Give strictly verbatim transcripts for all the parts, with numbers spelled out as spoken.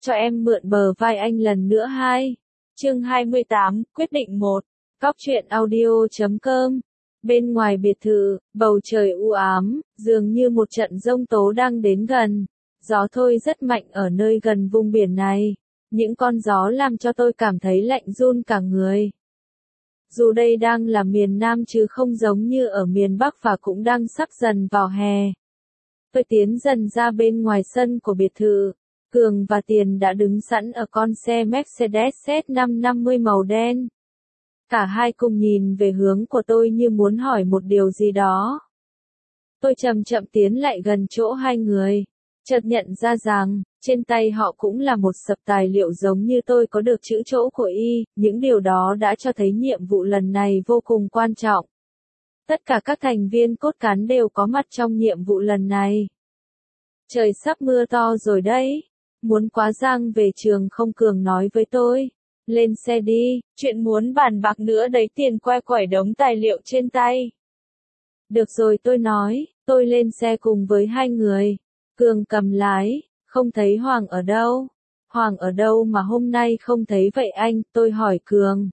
Cho em mượn bờ vai anh lần nữa hai. Chương hai mươi tám, quyết định một. Góc truyện audio chấm com. Bên ngoài biệt thự, bầu trời u ám, dường như một trận giông tố đang đến gần. Gió thôi rất mạnh ở nơi gần vùng biển này. Những con gió làm cho tôi cảm thấy lạnh run cả người. Dù đây đang là miền Nam chứ không giống như ở miền Bắc và cũng đang sắp dần vào hè. Tôi tiến dần ra bên ngoài sân của biệt thự. Cường và Tiền đã đứng sẵn ở con xe Mercedes Z năm năm mươi màu đen. Cả hai cùng nhìn về hướng của tôi như muốn hỏi một điều gì đó. Tôi chậm chậm tiến lại gần chỗ hai người. Chợt nhận ra rằng, trên tay họ cũng là một sập tài liệu giống như tôi có được chữ chỗ của y, những điều đó đã cho thấy nhiệm vụ lần này vô cùng quan trọng. Tất cả các thành viên cốt cán đều có mặt trong nhiệm vụ lần này. Trời sắp mưa to rồi đấy. Muốn quá Giang về trường không? Cường nói với tôi. Lên xe đi, chuyện muốn bàn bạc nữa đấy. Tiền que quẩy đống tài liệu trên tay. Được rồi, tôi nói, tôi lên xe cùng với hai người. Cường cầm lái, không thấy Hoàng ở đâu. Hoàng ở đâu mà hôm nay không thấy vậy anh? Tôi hỏi Cường.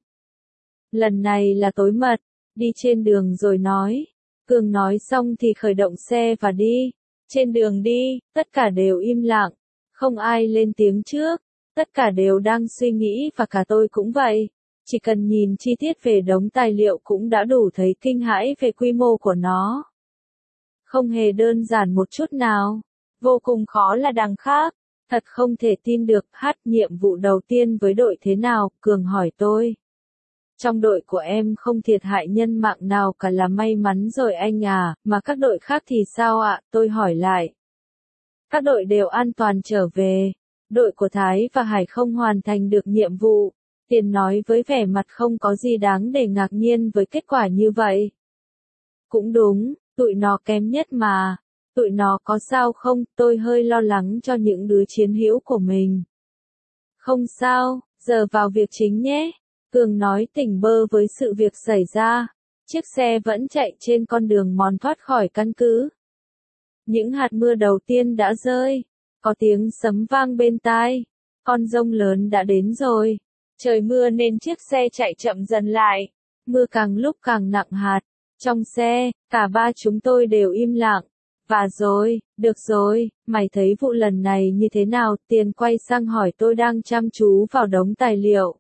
Lần này là tối mật, đi trên đường rồi nói. Cường nói xong thì khởi động xe và đi. Trên đường đi, tất cả đều im lặng. Không ai lên tiếng trước, tất cả đều đang suy nghĩ và cả tôi cũng vậy. Chỉ cần nhìn chi tiết về đống tài liệu cũng đã đủ thấy kinh hãi về quy mô của nó. Không hề đơn giản một chút nào, vô cùng khó là đằng khác. Thật không thể tin được. Hát, nhiệm vụ đầu tiên với đội thế nào? Cường hỏi tôi. Trong đội của em không thiệt hại nhân mạng nào cả, là may mắn rồi anh à, mà các đội khác thì sao ạ? Tôi hỏi lại. Các đội đều an toàn trở về. Đội của Thái và Hải không hoàn thành được nhiệm vụ. Tiền nói với vẻ mặt không có gì đáng để ngạc nhiên với kết quả như vậy. Cũng đúng, tụi nó kém nhất mà. Tụi nó có sao không? Tôi hơi lo lắng cho những đứa chiến hữu của mình. Không sao, giờ vào việc chính nhé. Cường nói tỉnh bơ với sự việc xảy ra. Chiếc xe vẫn chạy trên con đường mòn thoát khỏi căn cứ. Những hạt mưa đầu tiên đã rơi. Có tiếng sấm vang bên tai. Con giông lớn đã đến rồi. Trời mưa nên chiếc xe chạy chậm dần lại. Mưa càng lúc càng nặng hạt. Trong xe, cả ba chúng tôi đều im lặng. Và rồi, được rồi, mày thấy vụ lần này như thế nào? Tiền quay sang hỏi tôi đang chăm chú vào đống tài liệu.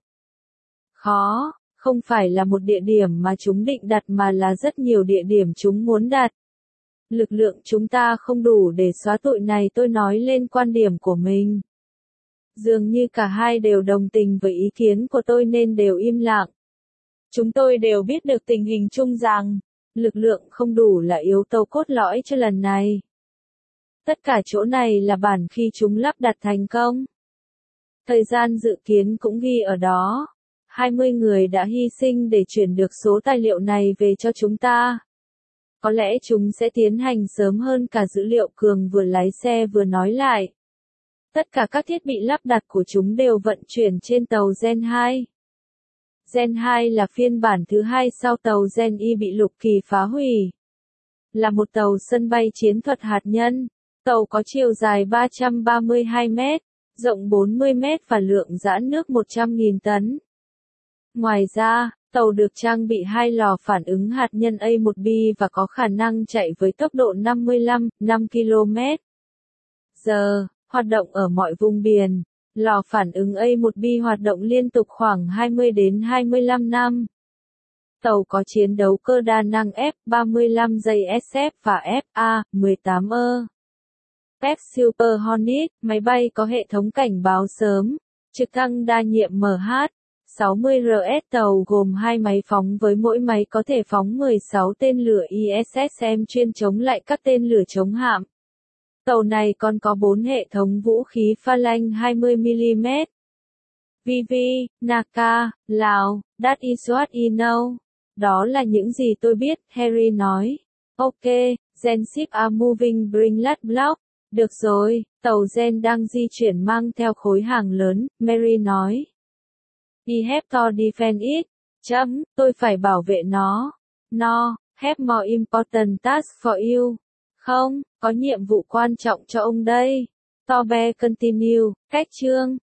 Khó, không phải là một địa điểm mà chúng định đặt mà là rất nhiều địa điểm chúng muốn đặt. Lực lượng chúng ta không đủ để xóa tội này. Tôi nói lên quan điểm của mình. Dường như cả hai đều đồng tình với ý kiến của tôi nên đều im lặng. Chúng tôi đều biết được tình hình chung rằng, lực lượng không đủ là yếu tố cốt lõi cho lần này. Tất cả chỗ này là bản khi chúng lắp đặt thành công. Thời gian dự kiến cũng ghi ở đó. hai mươi người đã hy sinh để chuyển được số tài liệu này về cho chúng ta. Có lẽ chúng sẽ tiến hành sớm hơn cả dữ liệu. Cường vừa lái xe vừa nói lại. Tất cả các thiết bị lắp đặt của chúng đều vận chuyển trên tàu Gen hai. Gen hai là phiên bản thứ hai sau tàu Gen Y bị Lục Kỳ phá hủy. Là một tàu sân bay chiến thuật hạt nhân. Tàu có chiều dài ba trăm ba mươi hai mét, rộng bốn mươi mét và lượng dã nước một trăm nghìn tấn. Ngoài ra, tàu được trang bị hai lò phản ứng hạt nhân A một B và có khả năng chạy với tốc độ năm mươi lăm phẩy năm ki lô mét giờ, hoạt động ở mọi vùng biển. Lò phản ứng A một B hoạt động liên tục khoảng hai mươi đến hai mươi lăm năm. Tàu có chiến đấu cơ đa năng F ba mươi lăm J S F và F A mười tám E. F Super Hornet, máy bay có hệ thống cảnh báo sớm, trực thăng đa nhiệm M H sáu mươi R S. Tàu gồm hai máy phóng với mỗi máy có thể phóng mười sáu tên lửa I S S M chuyên chống lại các tên lửa chống hạm. Tàu này còn có bốn hệ thống vũ khí pha lanh hai mươi mi li mét. vê vê, Naka, Lào, that is what I know. Đó là những gì tôi biết, Harry nói. Ok, Gen ship are moving, bring last block. Được rồi, tàu Gen đang di chuyển mang theo khối hàng lớn, Mary nói. I have to defend it. Chấm, tôi phải bảo vệ nó. No, have more important task for you. Không, có nhiệm vụ quan trọng cho ông đây. To be continue. Cách chương